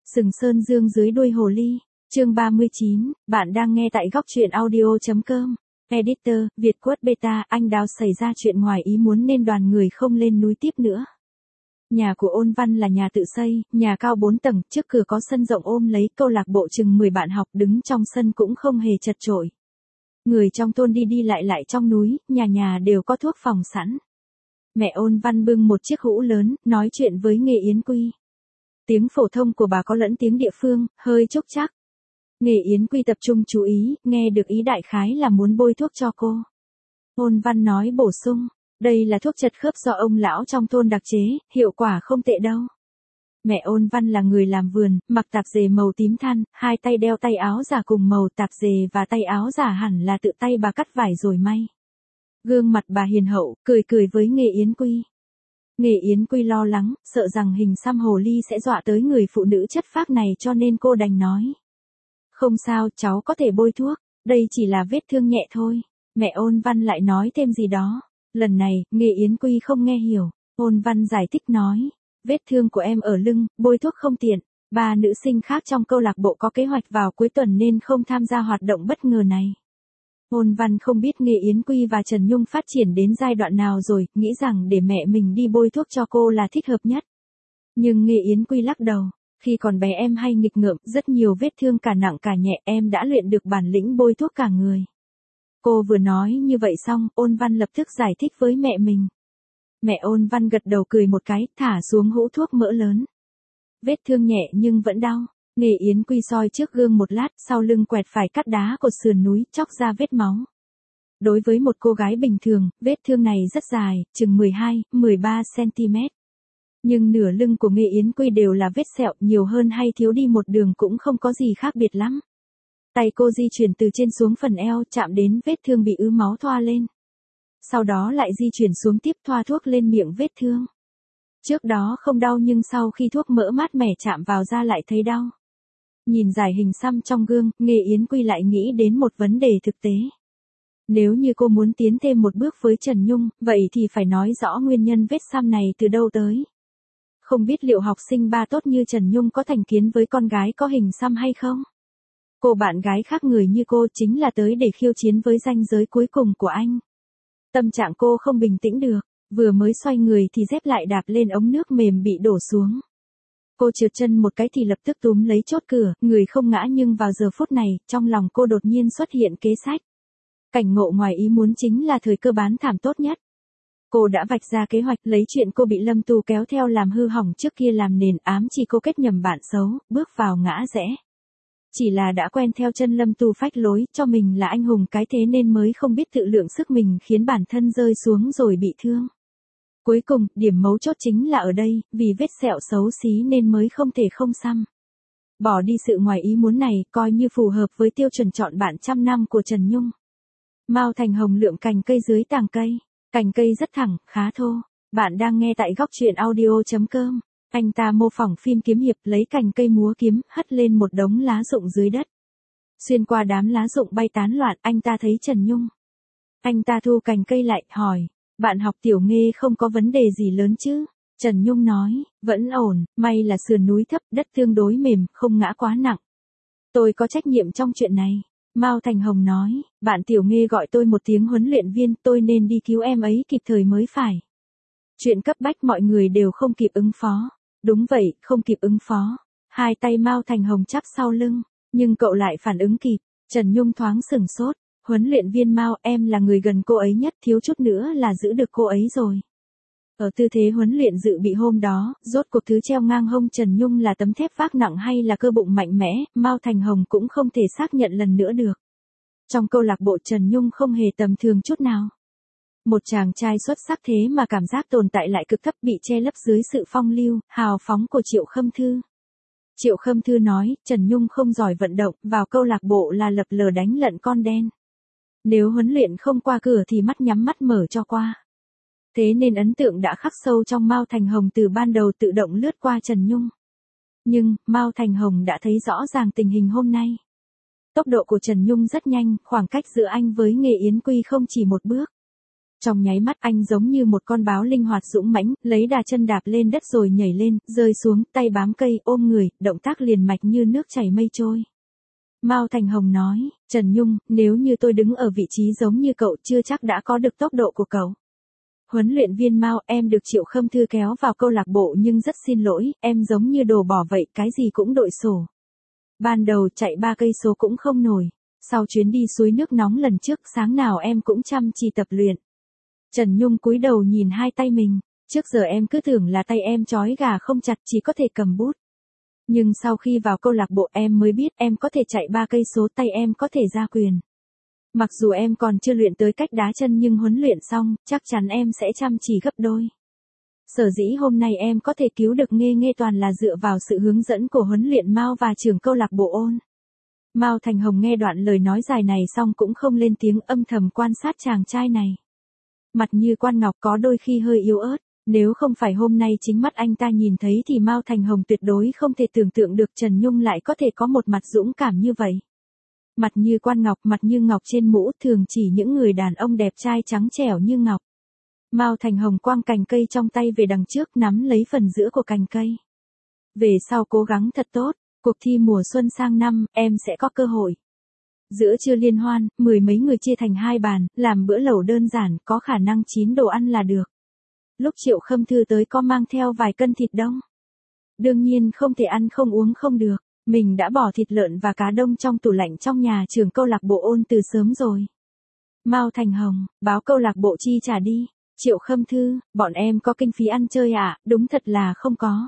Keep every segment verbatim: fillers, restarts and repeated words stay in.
Sừng Sơn Dương dưới đuôi hồ ly, chương ba mươi chín, bạn đang nghe tại góc truyện audio.com. Editor, Việt Quất Beta, anh Đào xảy ra chuyện ngoài ý muốn nên đoàn người không lên núi tiếp nữa. Nhà của Ôn Văn là nhà tự xây, nhà cao bốn tầng, trước cửa có sân rộng ôm lấy, câu lạc bộ chừng mười bạn học đứng trong sân cũng không hề chật chội. Người trong thôn đi đi lại lại trong núi, nhà nhà đều có thuốc phòng sẵn. Mẹ Ôn Văn bưng một chiếc hũ lớn, nói chuyện với Nghê Yến Quy. Tiếng phổ thông của bà có lẫn tiếng địa phương, hơi chốc chắc. Nghê Yến Quy tập trung chú ý, nghe được ý đại khái là muốn bôi thuốc cho cô. Ôn Văn nói bổ sung, đây là thuốc chật khớp do ông lão trong thôn đặc chế, hiệu quả không tệ đâu. Mẹ Ôn Văn là người làm vườn, mặc tạp dề màu tím than, hai tay đeo tay áo giả cùng màu tạp dề và tay áo giả hẳn là tự tay bà cắt vải rồi may. Gương mặt bà hiền hậu, cười cười với Nghê Yến Quy. Nghê Yến Quy lo lắng, sợ rằng hình xăm hồ ly sẽ dọa tới người phụ nữ chất phác này cho nên cô đành nói. Không sao, cháu có thể bôi thuốc, đây chỉ là vết thương nhẹ thôi. Mẹ Ôn Văn lại nói thêm gì đó. Lần này, Nghê Yến Quy không nghe hiểu. Ôn Văn giải thích nói, vết thương của em ở lưng, bôi thuốc không tiện. Ba nữ sinh khác trong câu lạc bộ có kế hoạch vào cuối tuần nên không tham gia hoạt động bất ngờ này. Ôn Văn không biết Nghê Yến Quy và Trần Nhung phát triển đến giai đoạn nào rồi, nghĩ rằng để mẹ mình đi bôi thuốc cho cô là thích hợp nhất. Nhưng Nghê Yến Quy lắc đầu, khi còn bé em hay nghịch ngợm, rất nhiều vết thương cả nặng cả nhẹ, em đã luyện được bản lĩnh bôi thuốc cả người. Cô vừa nói như vậy xong, Ôn Văn lập tức giải thích với mẹ mình. Mẹ Ôn Văn gật đầu cười một cái, thả xuống hũ thuốc mỡ lớn. Vết thương nhẹ nhưng vẫn đau. Nghê Yến Quy soi trước gương một lát, sau lưng quẹt phải cắt đá cột sườn núi, chóc ra vết máu. Đối với một cô gái bình thường, vết thương này rất dài, chừng mười hai, mười ba xăng-ti-mét. Nhưng nửa lưng của Nghê Yến Quy đều là vết sẹo, nhiều hơn hay thiếu đi một đường cũng không có gì khác biệt lắm. Tay cô di chuyển từ trên xuống phần eo, chạm đến vết thương bị ứ máu thoa lên. Sau đó lại di chuyển xuống tiếp, thoa thuốc lên miệng vết thương. Trước đó không đau nhưng sau khi thuốc mỡ mát mẻ chạm vào da lại thấy đau. Nhìn giải hình xăm trong gương, Nghê Yến Quy lại nghĩ đến một vấn đề thực tế. Nếu như cô muốn tiến thêm một bước với Trần Nhung, vậy thì phải nói rõ nguyên nhân vết xăm này từ đâu tới. Không biết liệu học sinh ba tốt như Trần Nhung có thành kiến với con gái có hình xăm hay không? Cô bạn gái khác người như cô chính là tới để khiêu chiến với ranh giới cuối cùng của anh. Tâm trạng cô không bình tĩnh được, vừa mới xoay người thì dép lại đạp lên ống nước mềm bị đổ xuống. Cô trượt chân một cái thì lập tức túm lấy chốt cửa, người không ngã nhưng vào giờ phút này, trong lòng cô đột nhiên xuất hiện kế sách. Cảnh ngộ ngoài ý muốn chính là thời cơ bán thảm tốt nhất. Cô đã vạch ra kế hoạch lấy chuyện cô bị Lâm Tu kéo theo làm hư hỏng trước kia làm nền ám chỉ cô kết nhầm bạn xấu, bước vào ngã rẽ. Chỉ là đã quen theo chân Lâm Tu phách lối, cho mình là anh hùng cái thế nên mới không biết tự lượng sức mình khiến bản thân rơi xuống rồi bị thương. Cuối cùng, điểm mấu chốt chính là ở đây, vì vết sẹo xấu xí nên mới không thể không xăm. Bỏ đi sự ngoài ý muốn này, coi như phù hợp với tiêu chuẩn chọn bạn trăm năm của Trần Nhung. Mao Thành Hồng lượm cành cây dưới tàng cây. Cành cây rất thẳng, khá thô. Bạn đang nghe tại góc truyện audio.com. Anh ta mô phỏng phim kiếm hiệp, lấy cành cây múa kiếm, hất lên một đống lá rụng dưới đất. Xuyên qua đám lá rụng bay tán loạn, anh ta thấy Trần Nhung. Anh ta thu cành cây lại, hỏi. Bạn học Tiểu Nghê không có vấn đề gì lớn chứ? Trần Nhung nói, vẫn ổn, may là sườn núi thấp, đất tương đối mềm, không ngã quá nặng. Tôi có trách nhiệm trong chuyện này. Mao Thành Hồng nói, bạn Tiểu Nghê gọi tôi một tiếng huấn luyện viên, tôi nên đi cứu em ấy kịp thời mới phải. Chuyện cấp bách mọi người đều không kịp ứng phó. Đúng vậy, không kịp ứng phó. Hai tay Mao Thành Hồng chắp sau lưng, nhưng cậu lại phản ứng kịp. Trần Nhung thoáng sửng sốt. Huấn luyện viên Mao, em là người gần cô ấy nhất, thiếu chút nữa là giữ được cô ấy rồi. Ở tư thế huấn luyện dự bị hôm đó, rốt cuộc thứ treo ngang hông Trần Nhung là tấm thép vác nặng hay là cơ bụng mạnh mẽ, Mao Thành Hồng cũng không thể xác nhận lần nữa được. Trong câu lạc bộ Trần Nhung không hề tầm thường chút nào. Một chàng trai xuất sắc thế mà cảm giác tồn tại lại cực thấp, bị che lấp dưới sự phong lưu, hào phóng của Triệu Khâm Thư. Triệu Khâm Thư nói, Trần Nhung không giỏi vận động, vào câu lạc bộ là lập lờ đánh lận con đen. Nếu huấn luyện không qua cửa thì mắt nhắm mắt mở cho qua. Thế nên ấn tượng đã khắc sâu trong Mao Thành Hồng từ ban đầu tự động lướt qua Trần Nhung. Nhưng, Mao Thành Hồng đã thấy rõ ràng tình hình hôm nay. Tốc độ của Trần Nhung rất nhanh, khoảng cách giữa anh với Nghê Yến Quy không chỉ một bước. Trong nháy mắt anh giống như một con báo linh hoạt dũng mãnh, lấy đà chân đạp lên đất rồi nhảy lên, rơi xuống, tay bám cây, ôm người, động tác liền mạch như nước chảy mây trôi. Mao Thành Hồng nói, Trần Nhung, nếu như tôi đứng ở vị trí giống như cậu chưa chắc đã có được tốc độ của cậu. Huấn luyện viên Mao, em được Triệu Khâm Thư kéo vào câu lạc bộ nhưng rất xin lỗi, em giống như đồ bỏ vậy, cái gì cũng đội sổ. Ban đầu chạy ba cây số cũng không nổi. Sau chuyến đi suối nước nóng lần trước, sáng nào em cũng chăm chỉ tập luyện. Trần Nhung cúi đầu nhìn hai tay mình, trước giờ em cứ tưởng là tay em trói gà không chặt chỉ có thể cầm bút. Nhưng sau khi vào câu lạc bộ em mới biết em có thể chạy ba cây số, tay em có thể ra quyền. Mặc dù em còn chưa luyện tới cách đá chân nhưng huấn luyện xong, chắc chắn em sẽ chăm chỉ gấp đôi. Sở dĩ hôm nay em có thể cứu được Nghê Nghê toàn là dựa vào sự hướng dẫn của huấn luyện Mao và trưởng câu lạc bộ Ôn. Mao Thành Hồng nghe đoạn lời nói dài này xong cũng không lên tiếng, âm thầm quan sát chàng trai này. Mặt như quan ngọc, có đôi khi hơi yếu ớt, nếu không phải hôm nay chính mắt anh ta nhìn thấy thì Mao Thành Hồng tuyệt đối không thể tưởng tượng được Trần Nhung lại có thể có một mặt dũng cảm như vậy. Mặt như quan ngọc, mặt như ngọc trên mũ thường chỉ những người đàn ông đẹp trai trắng trẻo như ngọc. Mao Thành Hồng quăng cành cây trong tay về đằng trước, nắm lấy phần giữa của cành cây. Về sau cố gắng thật tốt, cuộc thi mùa xuân sang năm, em sẽ có cơ hội. Giữa trưa liên hoan, mười mấy người chia thành hai bàn, làm bữa lẩu đơn giản, có khả năng chín đồ ăn là được. Lúc Triệu Khâm Thư tới có mang theo vài cân thịt đông. Đương nhiên không thể ăn không uống không được, mình đã bỏ thịt lợn và cá đông trong tủ lạnh trong nhà trưởng câu lạc bộ Ôn từ sớm rồi. Mao Thành Hồng, báo câu lạc bộ chi trả đi. Triệu Khâm Thư, bọn em có kinh phí ăn chơi à, đúng thật là không có.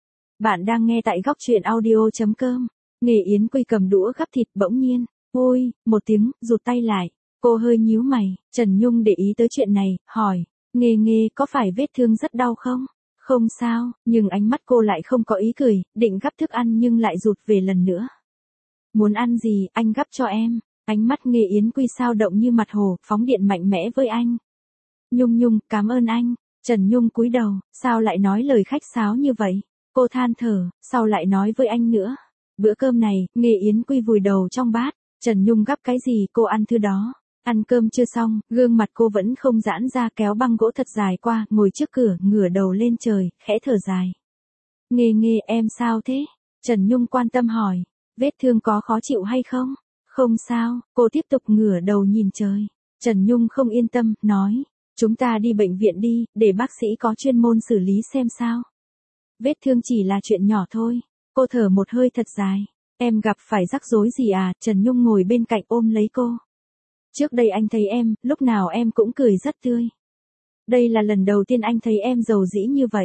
Bạn đang nghe tại góc truyện audio chấm com. Nghề Yến Quy cầm đũa gắp thịt bỗng nhiên, ôi, một tiếng, rụt tay lại. Cô hơi nhíu mày, Trần Nhung để ý tới chuyện này, hỏi, Nghê Nghê có phải vết thương rất đau không? Không sao, nhưng ánh mắt cô lại không có ý cười, định gắp thức ăn nhưng lại rụt về lần nữa. Muốn ăn gì, anh gắp cho em. Ánh mắt Nghê Yến Quy sao động như mặt hồ, phóng điện mạnh mẽ với anh. Nhung Nhung, cảm ơn anh. Trần Nhung cúi đầu, sao lại nói lời khách sáo như vậy? Cô than thở, sao lại nói với anh nữa? Bữa cơm này, Nghê Yến Quy vùi đầu trong bát. Trần Nhung gắp cái gì cô ăn thứ đó. Ăn cơm chưa xong, gương mặt cô vẫn không giãn ra, kéo băng gỗ thật dài qua, ngồi trước cửa, ngửa đầu lên trời, khẽ thở dài. Nghê Nghê, em sao thế? Trần Nhung quan tâm hỏi, vết thương có khó chịu hay không? Không sao, cô tiếp tục ngửa đầu nhìn trời. Trần Nhung không yên tâm, nói, chúng ta đi bệnh viện đi, để bác sĩ có chuyên môn xử lý xem sao. Vết thương chỉ là chuyện nhỏ thôi. Cô thở một hơi thật dài. Em gặp phải rắc rối gì à? Trần Nhung ngồi bên cạnh ôm lấy cô. Trước đây anh thấy em, lúc nào em cũng cười rất tươi. Đây là lần đầu tiên anh thấy em dầu dĩ như vậy.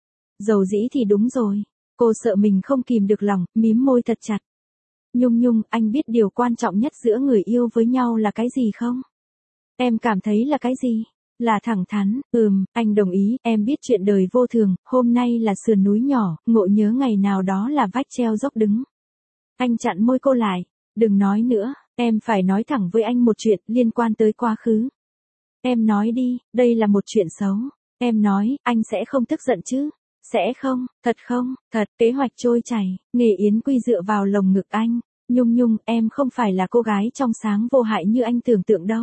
Dầu dĩ thì đúng rồi. Cô sợ mình không kìm được lòng, mím môi thật chặt. Nhung Nhung, anh biết điều quan trọng nhất giữa người yêu với nhau là cái gì không? Em cảm thấy là cái gì? Là thẳng thắn, ừm, anh đồng ý, em biết chuyện đời vô thường, hôm nay là sườn núi nhỏ, ngộ nhớ ngày nào đó là vách treo dốc đứng. Anh chặn môi cô lại, đừng nói nữa, em phải nói thẳng với anh một chuyện liên quan tới quá khứ. Em nói đi, đây là một chuyện xấu. Em nói, anh sẽ không tức giận chứ? Sẽ không, thật không, thật, kế hoạch trôi chảy, Nghê Yến Quy dựa vào lồng ngực anh. Nhung Nhung, em không phải là cô gái trong sáng vô hại như anh tưởng tượng đâu.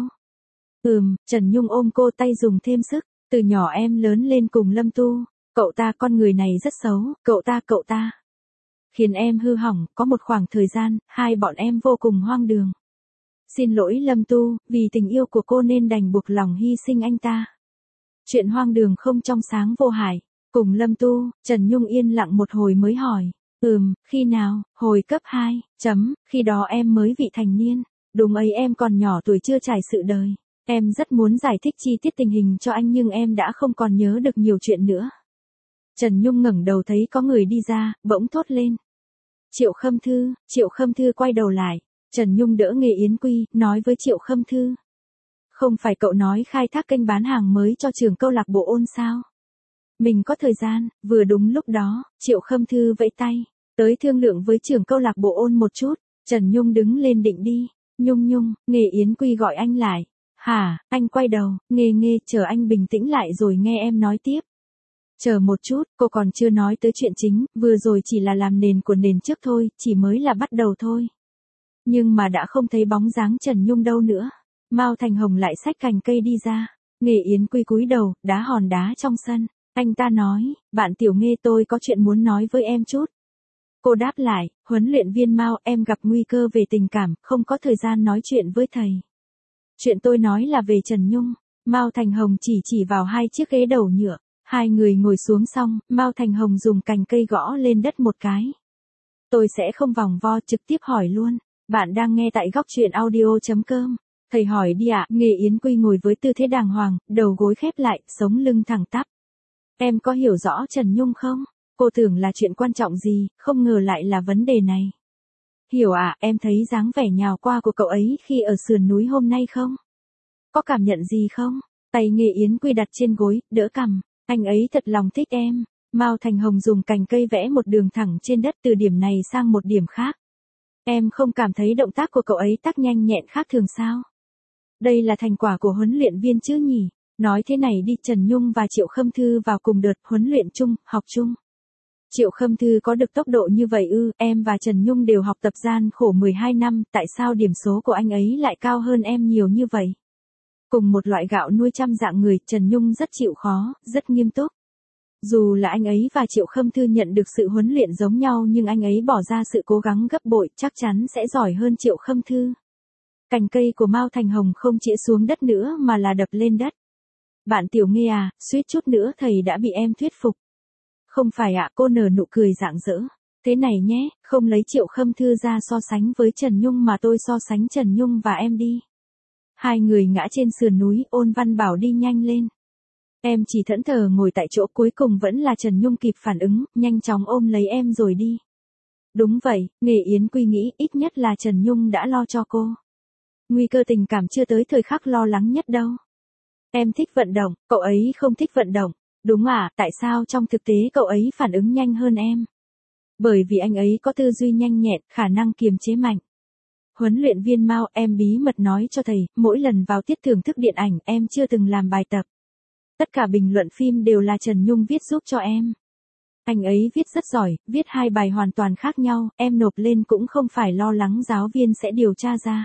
Ừm, Trần Nhung ôm cô, tay dùng thêm sức, từ nhỏ em lớn lên cùng Lâm Tu, cậu ta con người này rất xấu, cậu ta cậu ta. Khiến em hư hỏng, có một khoảng thời gian, hai bọn em vô cùng hoang đường. Xin lỗi Lâm Tu, vì tình yêu của cô nên đành buộc lòng hy sinh anh ta. Chuyện hoang đường không trong sáng vô hại, cùng Lâm Tu, Trần Nhung yên lặng một hồi mới hỏi, ừm, khi nào, hồi cấp hai, chấm, khi đó em mới vị thành niên, đúng ấy em còn nhỏ tuổi chưa trải sự đời. Em rất muốn giải thích chi tiết tình hình cho anh nhưng em đã không còn nhớ được nhiều chuyện nữa. Trần Nhung ngẩng đầu thấy có người đi ra, bỗng thốt lên. Triệu Khâm Thư, Triệu Khâm Thư quay đầu lại. Trần Nhung đỡ Nghê Yến Quy, nói với Triệu Khâm Thư. Không phải cậu nói khai thác kênh bán hàng mới cho trường câu lạc bộ Ôn sao? Mình có thời gian, vừa đúng lúc đó, Triệu Khâm Thư vẫy tay. Tới thương lượng với trường câu lạc bộ Ôn một chút. Trần Nhung đứng lên định đi. Nhung Nhung, Nghê Yến Quy gọi anh lại. Hả, anh quay đầu, Nghê Nghê, chờ anh bình tĩnh lại rồi nghe em nói tiếp. Chờ một chút, cô còn chưa nói tới chuyện chính, vừa rồi chỉ là làm nền của nền trước thôi, chỉ mới là bắt đầu thôi. Nhưng mà đã không thấy bóng dáng Trần Nhung đâu nữa. Mao Thành Hồng lại xách cành cây đi ra. Nghề Yến Quy cúi đầu, đá hòn đá trong sân. Anh ta nói, bạn Tiểu Nghê tôi có chuyện muốn nói với em chút. Cô đáp lại, huấn luyện viên Mao, em gặp nguy cơ về tình cảm, không có thời gian nói chuyện với thầy. Chuyện tôi nói là về Trần Nhung. Mao Thành Hồng chỉ chỉ vào hai chiếc ghế đầu nhựa. Hai người ngồi xuống xong, Mao Thành Hồng dùng cành cây gõ lên đất một cái. Tôi sẽ không vòng vo, trực tiếp hỏi luôn. Bạn đang nghe tại góc truyện audio.com. Thầy hỏi đi ạ. Nghề Yến Quy ngồi với tư thế đàng hoàng, đầu gối khép lại, sống lưng thẳng tắp. Em có hiểu rõ Trần Nhung không? Cô tưởng là chuyện quan trọng gì, không ngờ lại là vấn đề này. Hiểu ạ, em thấy dáng vẻ nhào qua của cậu ấy khi ở sườn núi hôm nay không? Có cảm nhận gì không? Tay Nghề Yến Quy đặt trên gối, đỡ cằm. Anh ấy thật lòng thích em. Mao Thành Hồng dùng cành cây vẽ một đường thẳng trên đất từ điểm này sang một điểm khác. Em không cảm thấy động tác của cậu ấy tác nhanh nhẹn khác thường sao? Đây là thành quả của huấn luyện viên chứ nhỉ? Nói thế này đi, Trần Nhung và Triệu Khâm Thư vào cùng đợt huấn luyện chung, học chung. Triệu Khâm Thư có được tốc độ như vậy ư? Em và Trần Nhung đều học tập gian khổ mười hai năm, tại sao điểm số của anh ấy lại cao hơn em nhiều như vậy? Cùng một loại gạo nuôi trăm dạng người, Trần Nhung rất chịu khó, rất nghiêm túc. Dù là anh ấy và Triệu Khâm Thư nhận được sự huấn luyện giống nhau nhưng anh ấy bỏ ra sự cố gắng gấp bội, chắc chắn sẽ giỏi hơn Triệu Khâm Thư. Cành cây của Mao Thành Hồng không chĩa xuống đất nữa mà là đập lên đất. Bạn Tiểu Nghê à, suýt chút nữa thầy đã bị em thuyết phục. Không phải ạ, cô nở nụ cười rạng rỡ. Thế này nhé, không lấy Triệu Khâm Thư ra so sánh với Trần Nhung mà tôi so sánh Trần Nhung và em đi. Hai người ngã trên sườn núi, Ôn Văn bảo đi nhanh lên. Em chỉ thẫn thờ ngồi tại chỗ, cuối cùng vẫn là Trần Nhung kịp phản ứng, nhanh chóng ôm lấy em rồi đi. Đúng vậy, Nghề Yến Quy nghĩ ít nhất là Trần Nhung đã lo cho cô. Nguy cơ tình cảm chưa tới thời khắc lo lắng nhất đâu. Em thích vận động, cậu ấy không thích vận động. Đúng à, tại sao trong thực tế cậu ấy phản ứng nhanh hơn em? Bởi vì anh ấy có tư duy nhanh nhẹn, khả năng kiềm chế mạnh. Huấn luyện viên Mao, em bí mật nói cho thầy, mỗi lần vào tiết thưởng thức điện ảnh em chưa từng làm bài tập. Tất cả bình luận phim đều là Trần Nhung viết giúp cho em. Anh ấy viết rất giỏi, viết hai bài hoàn toàn khác nhau, em nộp lên cũng không phải lo lắng giáo viên sẽ điều tra ra.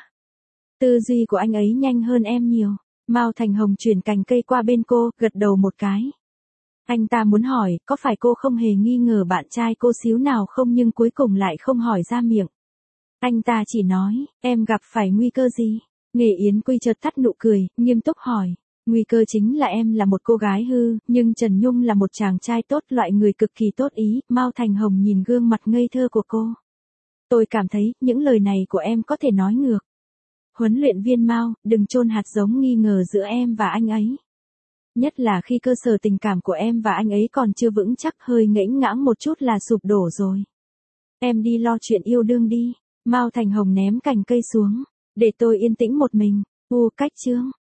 Tư duy của anh ấy nhanh hơn em nhiều. Mao Thành Hồng chuyển cành cây qua bên cô, gật đầu một cái. Anh ta muốn hỏi, có phải cô không hề nghi ngờ bạn trai cô xíu nào không nhưng cuối cùng lại không hỏi ra miệng. Anh ta chỉ nói, em gặp phải nguy cơ gì? Nghề Yến Quy chợt tắt nụ cười, nghiêm túc hỏi. Nguy cơ chính là em là một cô gái hư, nhưng Trần Nhung là một chàng trai tốt, loại người cực kỳ tốt ý. Mao Thành Hồng nhìn gương mặt ngây thơ của cô. Tôi cảm thấy, những lời này của em có thể nói ngược. Huấn luyện viên Mao, đừng chôn hạt giống nghi ngờ giữa em và anh ấy. Nhất là khi cơ sở tình cảm của em và anh ấy còn chưa vững chắc, hơi ngễnh ngãng một chút là sụp đổ rồi. Em đi lo chuyện yêu đương đi. Mao Thành Hồng ném cành cây xuống. Để tôi yên tĩnh một mình. U cách chương.